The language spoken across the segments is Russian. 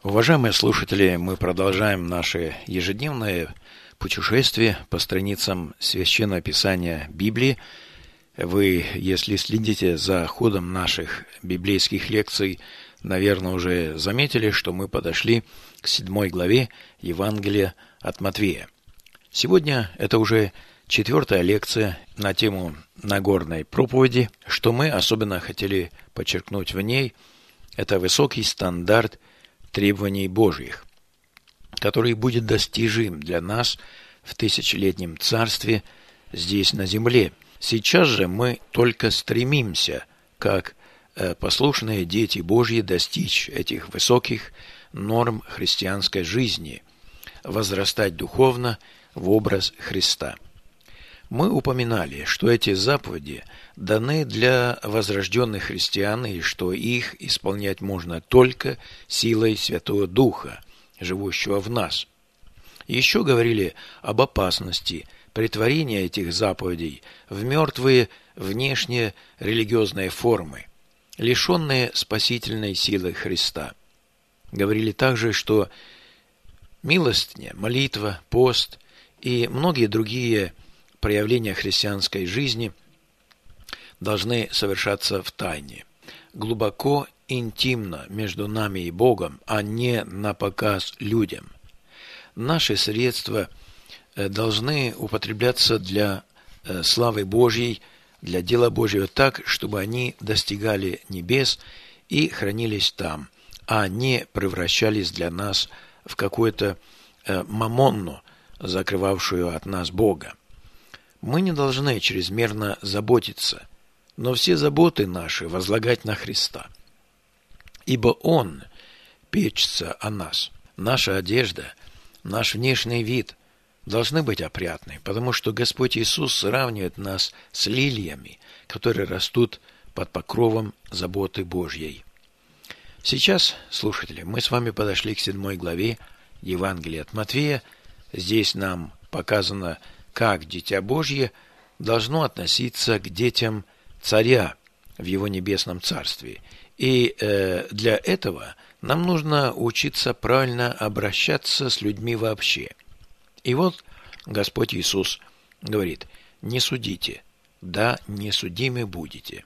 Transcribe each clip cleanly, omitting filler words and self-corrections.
Уважаемые слушатели, мы продолжаем наше ежедневное путешествие по страницам Священного Писания Библии. Вы, если следите за ходом наших библейских лекций, наверное, уже заметили, что мы подошли к 7 главе Евангелия от Матфея. Сегодня это уже 4-я лекция на тему Нагорной проповеди. Что мы особенно хотели подчеркнуть в ней, это высокий стандарт требований Божьих, который будет достижим для нас в тысячелетнем царстве здесь на земле. Сейчас же мы только стремимся, как послушные дети Божьи, достичь этих высоких норм христианской жизни, возрастать духовно в образ Христа. Мы упоминали, что эти заповеди даны для возрожденных христиан и что их исполнять можно только силой Святого Духа, живущего в нас. Еще говорили об опасности претворения этих заповедей в мертвые внешние религиозные формы, лишенные спасительной силы Христа. Говорили также, что милостыня, молитва, пост и многие другие проявления христианской жизни должны совершаться в тайне, глубоко, интимно между нами и Богом, а не на показ людям. Наши средства должны употребляться для славы Божьей, для дела Божьего так, чтобы они достигали небес и хранились там, а не превращались для нас в какую-то мамонну, закрывавшую от нас Бога. Мы не должны чрезмерно заботиться, но все заботы наши возлагать на Христа, ибо Он печется о нас. Наша одежда, наш внешний вид должны быть опрятны, потому что Господь Иисус сравнивает нас с лилиями, которые растут под покровом заботы Божьей. Сейчас, слушатели, мы с вами подошли к 7 главе Евангелия от Матфея. Здесь нам показано, как Дитя Божье должно относиться к детям Царя в Его небесном Царстве. И для этого нам нужно учиться правильно обращаться с людьми вообще. И вот Господь Иисус говорит: «Не судите, да не судимы будете».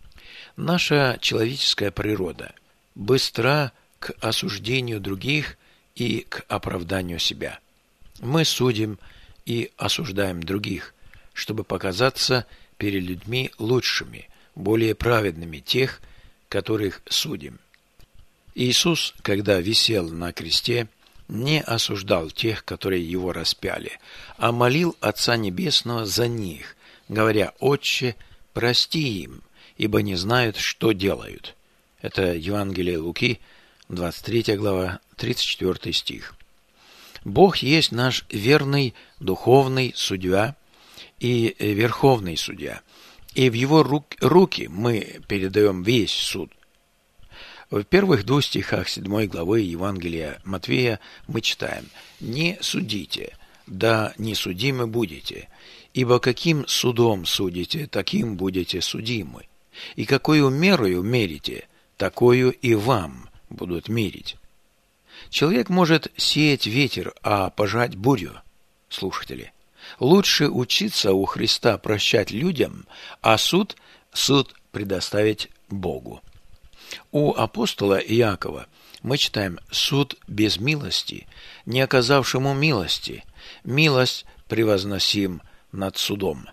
Наша человеческая природа быстра к осуждению других и к оправданию себя. Мы судим и осуждаем других, чтобы показаться перед людьми лучшими, более праведными тех, которых судим. Иисус, когда висел на кресте, не осуждал тех, которые его распяли, а молил Отца Небесного за них, говоря: «Отче, прости им, ибо не знают, что делают». Это Евангелие Луки, 23 глава, 34 стих. Бог есть наш верный духовный судья и верховный судья, и в Его руки мы передаем весь суд. В первых 2 стихах 7 главы Евангелия Матфея мы читаем: «Не судите, да не судимы будете, ибо каким судом судите, таким будете судимы, и какою мерою мерите, такою и вам будут мерить». Человек может сеять ветер, а пожать бурю. Слушатели, лучше учиться у Христа прощать людям, а суд предоставить Богу. У апостола Иакова мы читаем: «Суд без милости, не оказавшему милости, милость превозносим над судом».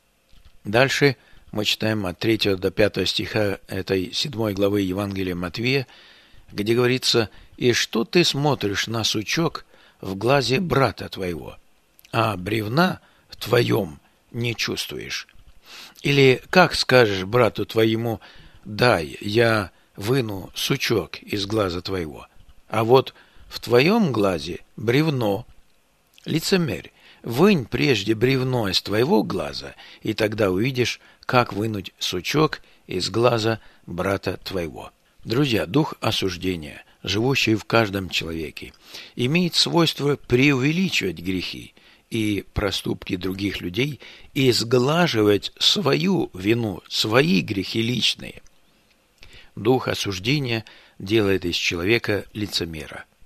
Дальше мы читаем от 3 до 5 стиха этой 7 главы Евангелия Матфея, где говорится: «И что ты смотришь на сучок в глазе брата твоего, а бревна в твоем не чувствуешь? Или как скажешь брату твоему: дай, я выну сучок из глаза твоего, а вот в твоем глазе бревно? Лицемерь, вынь прежде бревно из твоего глаза, и тогда увидишь, как вынуть сучок из глаза брата твоего». Друзья, дух осуждения, живущий в каждом человеке, имеет свойство преувеличивать грехи и проступки других людей и сглаживать свою вину, свои грехи личные. Дух осуждения делает из человека лицемера.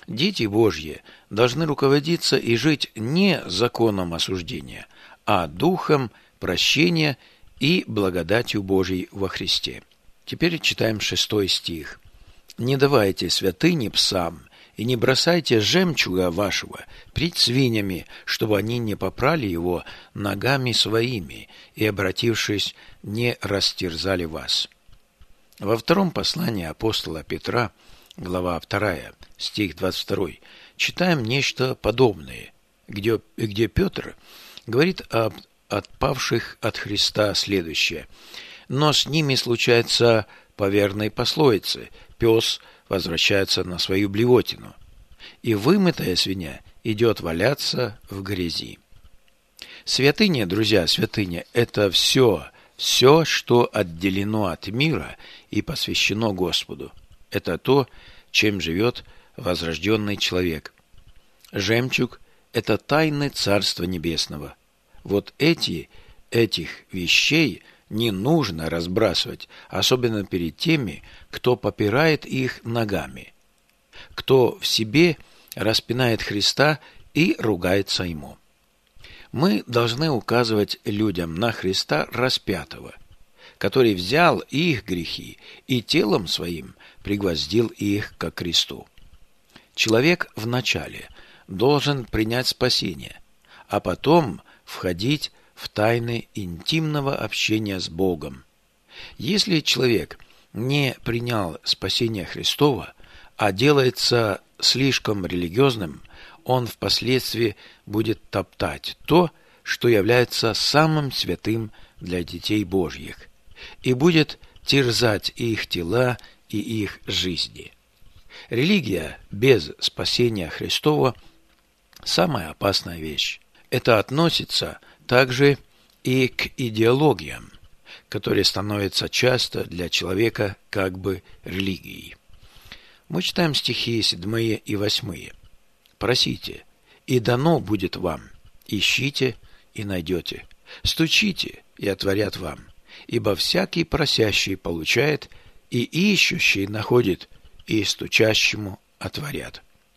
Дети Божьи должны руководиться и жить не законом осуждения, а духом прощения и благодатью Божьей во Христе. Теперь читаем 6 стих. «Не давайте святыни псам, и не бросайте жемчуга вашего пред свиньями, чтобы они не попрали его ногами своими, и, обратившись, не растерзали вас». Во втором послании апостола Петра, глава 2, стих 22, читаем нечто подобное, где Петр говорит об отпавших от Христа следующее. «Но с ними случается по верной пословице: пес возвращается на свою блевотину, и вымытая свинья идет валяться в грязи». Святыня, друзья, святыня – это все, что отделено от мира и посвящено Господу. Это то, чем живет возрожденный человек. Жемчуг – это тайны Царства Небесного. Вот этих вещей не нужно разбрасывать, особенно перед теми, кто попирает их ногами, кто в себе распинает Христа и ругается Ему. Мы должны указывать людям на Христа распятого, который взял их грехи и телом своим пригвоздил их ко кресту. Человек вначале должен принять спасение, а потом входить в тайны интимного общения с Богом. Если человек не принял спасение Христова, а делается слишком религиозным, он впоследствии будет топтать то, что является самым святым для детей Божьих, и будет терзать их тела и их жизни. Религия без спасения Христова – самая опасная вещь. Это относится также и к идеологиям, которые становятся часто для человека как бы религией. Мы читаем стихи 7 и 8. «Просите, и дано будет вам, ищите, и найдете, стучите, и отворят вам, ибо всякий просящий получает, и ищущий находит, и стучащему отворят».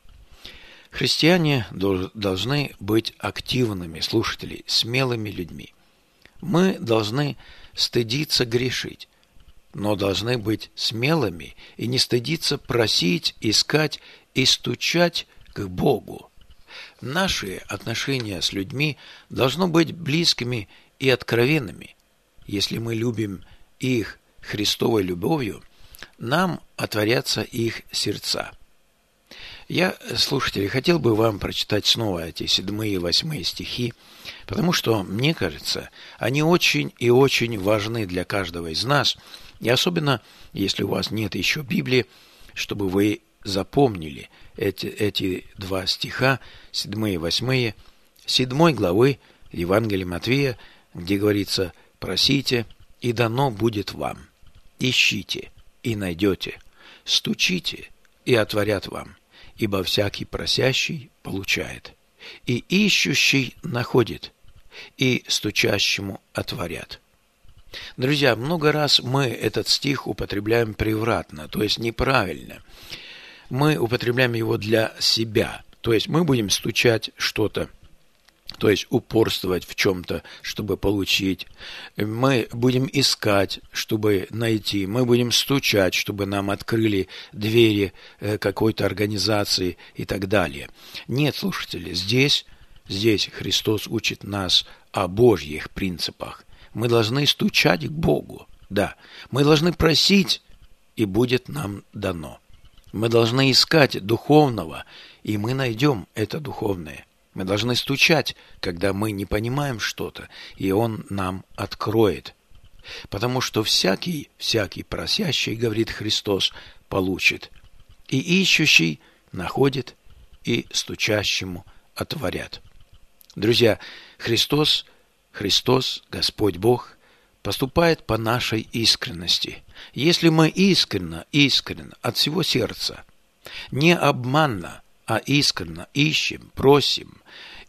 Христиане должны быть активными слушателями, смелыми людьми. Мы должны стыдиться грешить, но должны быть смелыми и не стыдиться просить, искать и стучать к Богу. Наши отношения с людьми должны быть близкими и откровенными. Если мы любим их Христовой любовью, нам отворятся их сердца. Я, слушатели, хотел бы вам прочитать снова эти 7 и 8 стихи, потому что, мне кажется, они очень и очень важны для каждого из нас, и особенно, если у вас нет еще Библии, чтобы вы запомнили эти 2 стиха, 7 и 8, 7 главы Евангелия Матвея, где говорится: «Просите, и дано будет вам, ищите, и найдете, стучите, и отворят вам, ибо всякий просящий получает, и ищущий находит, и стучащему отворят». Друзья, много раз мы этот стих употребляем превратно, то есть неправильно. Мы употребляем его для себя, то есть мы будем стучать что-то, то есть упорствовать в чем-то, чтобы получить. Мы будем искать, чтобы найти. Мы будем стучать, чтобы нам открыли двери какой-то организации и так далее. Нет, слушатели, здесь Христос учит нас о Божьих принципах. Мы должны стучать к Богу. Да, мы должны просить, и будет нам дано. Мы должны искать духовного, и мы найдем это духовное. Мы должны стучать, когда мы не понимаем что-то, и Он нам откроет. Потому что всякий просящий, говорит Христос, получит. И ищущий находит, и стучащему отворят. Друзья, Христос, Господь Бог, поступает по нашей искренности. Если мы искренно от всего сердца, не обманно, а искренно ищем, просим,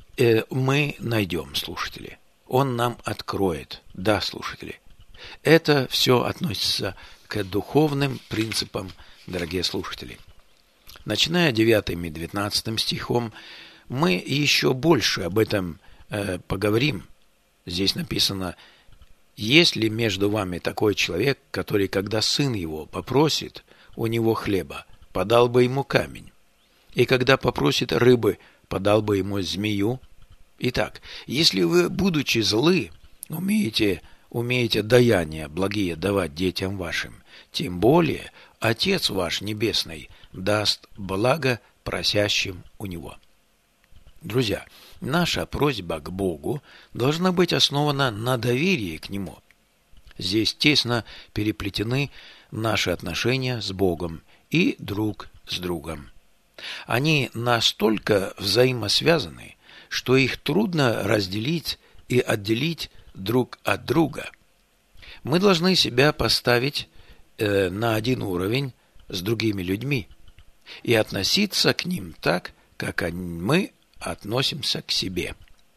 мы найдем, слушатели. Он нам откроет. Да, слушатели. Это все относится к духовным принципам, дорогие слушатели. Начиная 9 и 19 стихом, мы еще больше об этом поговорим. Здесь написано: «Есть ли между вами такой человек, который, когда сын его попросит у него хлеба, подал бы ему камень? И когда попросит рыбы, подал бы ему змею? Итак, если вы, будучи злы, умеете даяния благие давать детям вашим, тем более Отец ваш Небесный даст благо просящим у Него». Друзья, наша просьба к Богу должна быть основана на доверии к Нему. Здесь тесно переплетены наши отношения с Богом и друг с другом. Они настолько взаимосвязаны, что их трудно разделить и отделить друг от друга. Мы должны себя поставить на один уровень с другими людьми и относиться к ним так, как мы относимся к себе.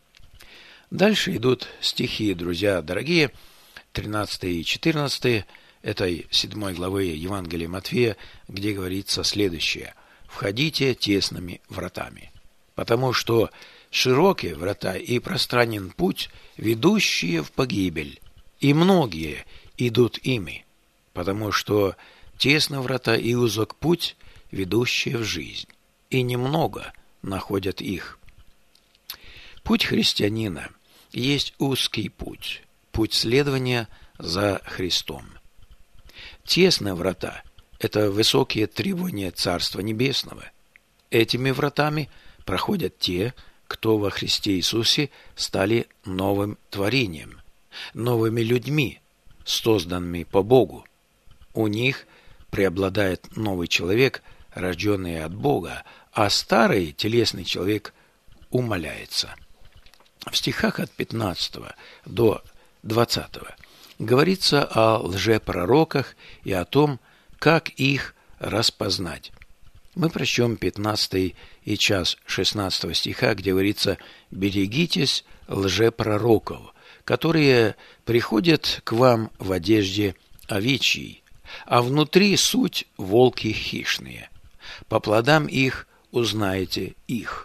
Дальше идут стихи, друзья дорогие, 13 и 14 этой 7 главы Евангелия Матфея, где говорится следующее: «Входите тесными вратами, потому что широкие врата и пространен путь, ведущие в погибель, и многие идут ими, потому что тесны врата и узок путь, ведущие в жизнь, и немного находят их». Путь христианина есть узкий путь, путь следования за Христом. Тесные врата – это высокие требования Царства Небесного. Этими вратами проходят те, кто во Христе Иисусе стали новым творением, новыми людьми, созданными по Богу. У них преобладает новый человек, рожденный от Бога, а старый телесный человек умаляется. В стихах от 15 до 20 говорится о лжепророках и о том, как их распознать. Мы прочтем 15 и час 16 стиха, где говорится: «Берегитесь лжепророков, которые приходят к вам в одежде овечьей, а внутри суть волки хищные. По плодам их узнаете их».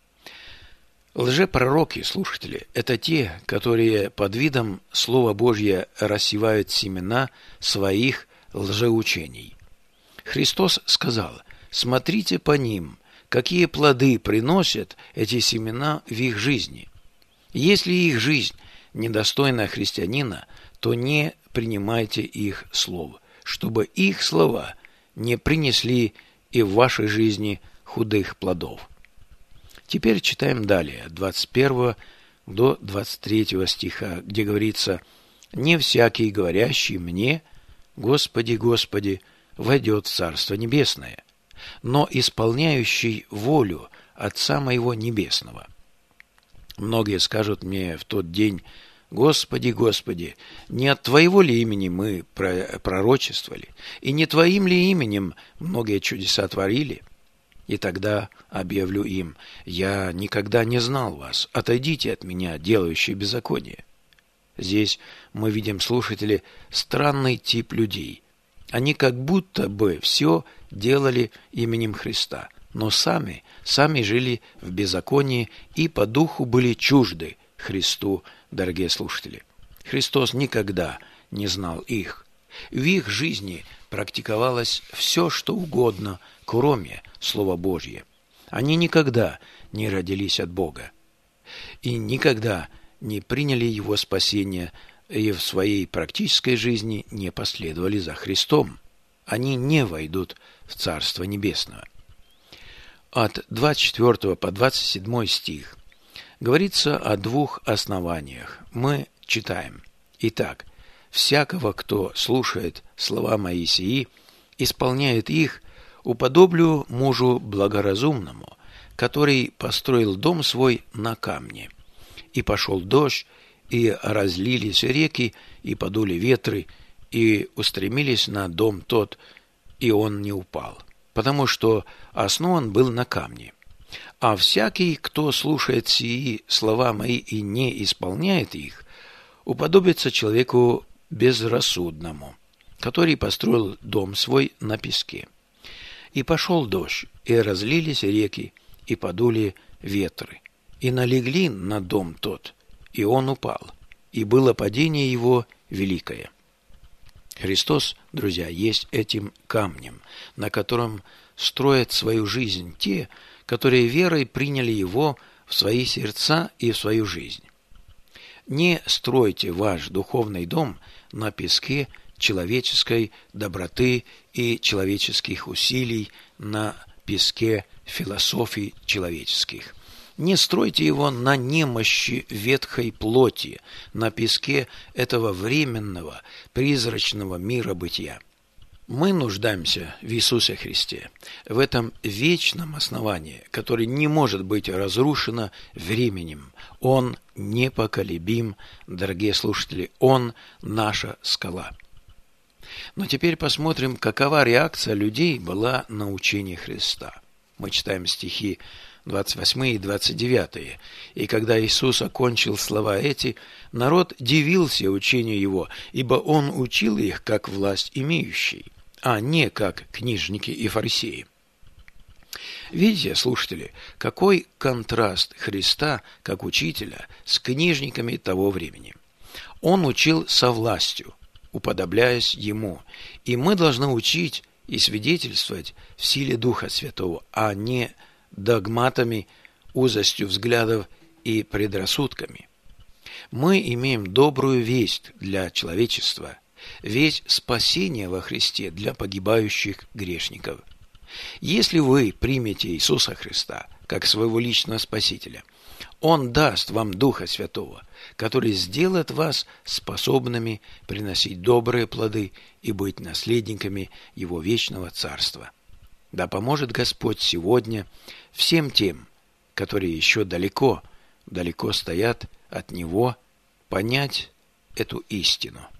Лжепророки, слушатели, это те, которые под видом Слова Божьего рассевают семена своих лжеучений. Христос сказал: «Смотрите по ним, какие плоды приносят эти семена в их жизни. Если их жизнь недостойна христианина, то не принимайте их слов, чтобы их слова не принесли и в вашей жизни худых плодов». Теперь читаем далее, от 21 до 23 стиха, где говорится: «Не всякий, говорящий мне, Господи, Господи, войдет в Царство Небесное, но исполняющий волю Отца моего Небесного. Многие скажут мне в тот день: Господи, Господи, не от Твоего ли имени мы пророчествовали, и не Твоим ли именем многие чудеса творили? И тогда объявлю им: я никогда не знал вас, отойдите от меня, делающие беззаконие». Здесь мы видим, слушатели, странный тип людей. Они как будто бы все делали именем Христа, но сами жили в беззаконии и по духу были чужды Христу, дорогие слушатели. Христос никогда не знал их. В их жизни практиковалось все, что угодно, кроме Слова Божьего. Они никогда не родились от Бога и никогда не приняли Его спасение и в своей практической жизни не последовали за Христом. Они не войдут в Царство Небесное. От 24 по 27 стих говорится о двух основаниях. Мы читаем: «Итак, всякого, кто слушает слова мои сии, исполняет их, уподоблю мужу благоразумному, который построил дом свой на камне. И пошел дождь, и разлились реки, и подули ветры, и устремились на дом тот, и он не упал, потому что основан был на камне. А всякий, кто слушает сии слова мои и не исполняет их, уподобится человеку безрассудному, который построил дом свой на песке. И пошел дождь, и разлились реки, и подули ветры, и налегли на дом тот, и он упал, и было падение его великое». Христос, друзья, есть этим камнем, на котором строят свою жизнь те, которые верой приняли Его в свои сердца и в свою жизнь. Не стройте ваш духовный дом на песке человеческой доброты и человеческих усилий, на песке философий человеческих. Не стройте его на немощи ветхой плоти, на песке этого временного, призрачного мира бытия. Мы нуждаемся в Иисусе Христе, в этом вечном основании, которое не может быть разрушено временем. Он непоколебим, дорогие слушатели, Он наша скала. Но теперь посмотрим, какова реакция людей была на учение Христа. Мы читаем стихи 28 и 29. «И когда Иисус окончил слова эти, народ дивился учению Его, ибо Он учил их, как власть имеющий, а не как книжники и фарисеи». Видите, слушатели, какой контраст Христа, как учителя, с книжниками того времени. Он учил со властью, уподобляясь Ему, и мы должны учить и свидетельствовать в силе Духа Святого, а не догматами, узостью взглядов и предрассудками. Мы имеем добрую весть для человечества, весть спасения во Христе для погибающих грешников. Если вы примете Иисуса Христа как своего личного Спасителя, Он даст вам Духа Святого, который сделает вас способными приносить добрые плоды и быть наследниками Его вечного Царства. Да поможет Господь сегодня всем тем, которые еще далеко стоят от Него, понять эту истину.